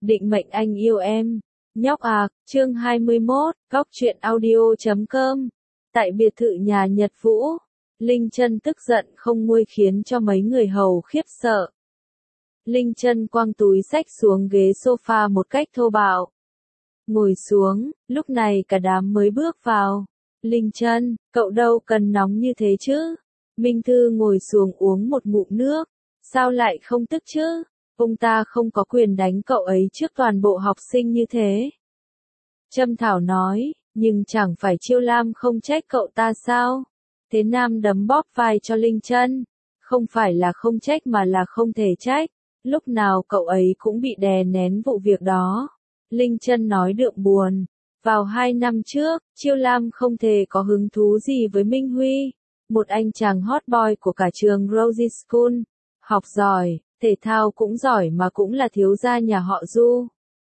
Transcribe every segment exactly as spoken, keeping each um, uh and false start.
định mệnh anh yêu em. Nhóc à, chương hai mươi mốt, góc truyện audio chấm com. Tại biệt thự nhà Nhật Vũ, Linh Chân tức giận không nguôi khiến cho mấy người hầu khiếp sợ. Linh Chân quăng túi xách xuống ghế sofa một cách thô bạo. Ngồi xuống, lúc này cả đám mới bước vào. Linh Chân, cậu đâu cần nóng như thế chứ? Minh Thư ngồi xuống uống một ngụm nước. Sao lại không tức chứ? Ông ta không có quyền đánh cậu ấy trước toàn bộ học sinh như thế. Trâm Thảo nói, nhưng chẳng phải Chiêu Lam không trách cậu ta sao? Thế Nam đấm bóp vai cho Linh Chân. Không phải là không trách mà là không thể trách. Lúc nào cậu ấy cũng bị đè nén vụ việc đó. Linh Chân nói đượm buồn. Vào hai năm trước, Chiêu Lam không thể có hứng thú gì với Minh Huy. Một anh chàng hot boy của cả trường Rosie School. Học giỏi, thể thao cũng giỏi mà cũng là thiếu gia nhà họ Du.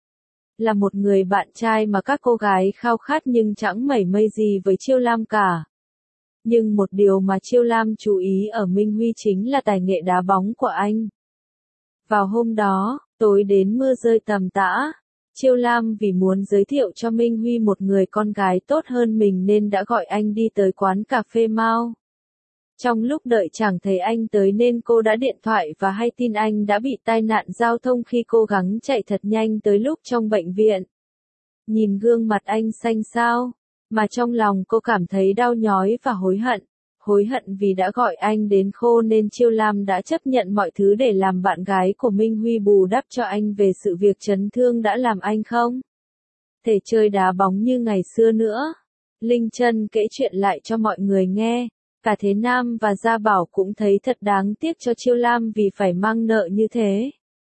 Là một người bạn trai mà các cô gái khao khát nhưng chẳng mảy may gì với Chiêu Lam cả. Nhưng một điều mà Chiêu Lam chú ý ở Minh Huy chính là tài nghệ đá bóng của anh. Vào hôm đó, tối đến mưa rơi tầm tã, Chiêu Lam vì muốn giới thiệu cho Minh Huy một người con gái tốt hơn mình nên đã gọi anh đi tới quán cà phê Mao. Trong lúc đợi chẳng thấy anh tới nên cô đã điện thoại và hay tin anh đã bị tai nạn giao thông khi cố gắng chạy thật nhanh tới lúc trong bệnh viện. Nhìn gương mặt anh xanh xao, mà trong lòng cô cảm thấy đau nhói và hối hận. Hối hận vì đã gọi anh đến khô nên Chiêu Lam đã chấp nhận mọi thứ để làm bạn gái của Minh Huy bù đắp cho anh về sự việc chấn thương đã làm anh không thể chơi đá bóng như ngày xưa nữa. Linh Chân kể chuyện lại cho mọi người nghe. Cả Thế Nam và Gia Bảo cũng thấy thật đáng tiếc cho Chiêu Lam vì phải mang nợ như thế.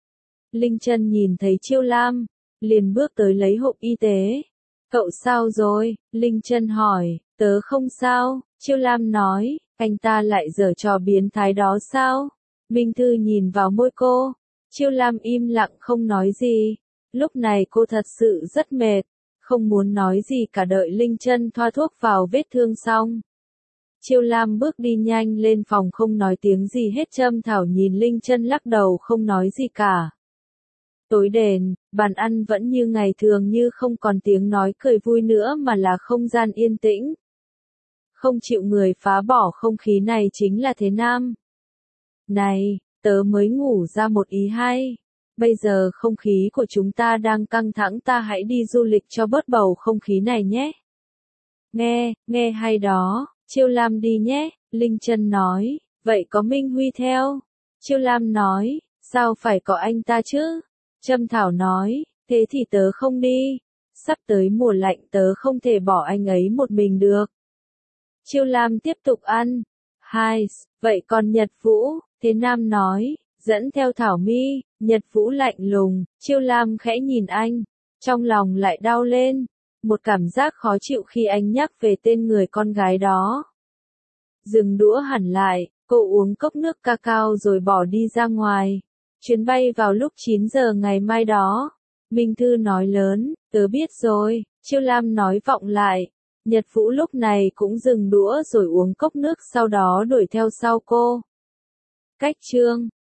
Linh Chân nhìn thấy Chiêu Lam, liền bước tới lấy hộp y tế. Cậu sao rồi? Linh Chân hỏi. Tớ không sao, Chiêu Lam nói. Anh ta lại giở trò biến thái đó sao? Minh Thư nhìn vào môi cô. Chiêu Lam im lặng không nói gì. Lúc này cô thật sự rất mệt, không muốn nói gì cả đợi Linh Chân thoa thuốc vào vết thương xong. Chiêu Lam bước đi nhanh lên phòng không nói tiếng gì hết. Trâm Thảo nhìn Linh Chân lắc đầu không nói gì cả. Tối đèn, bàn ăn vẫn như ngày thường như không còn tiếng nói cười vui nữa mà là không gian yên tĩnh. Không chịu người phá bỏ không khí này chính là Thế Nam. Này, tớ mới ngủ ra một ý hay. Bây giờ không khí của chúng ta đang căng thẳng, ta hãy đi du lịch cho bớt bầu không khí này nhé. Nghe, nghe hay đó. Chiêu Lam đi nhé, Linh Chân nói. Vậy có Minh Huy theo? Chiêu Lam nói. Sao phải có anh ta chứ? Trâm Thảo nói. Thế thì tớ không đi. Sắp tới mùa lạnh tớ không thể bỏ anh ấy một mình được. Chiêu Lam tiếp tục ăn. Hai, vậy còn Nhật Vũ? Thế Nam nói. Dẫn theo Thảo Mi. Nhật Vũ lạnh lùng. Chiêu Lam khẽ nhìn anh. Trong lòng lại đau lên. Một cảm giác khó chịu khi anh nhắc về tên người con gái đó. Dừng đũa hẳn lại, cô uống cốc nước cacao rồi bỏ đi ra ngoài. Chuyến bay vào lúc chín giờ ngày mai đó. Minh Thư nói lớn, tớ biết rồi. Chiêu Lam nói vọng lại. Nhật Vũ lúc này cũng dừng đũa rồi uống cốc nước sau đó đuổi theo sau cô. Cách chương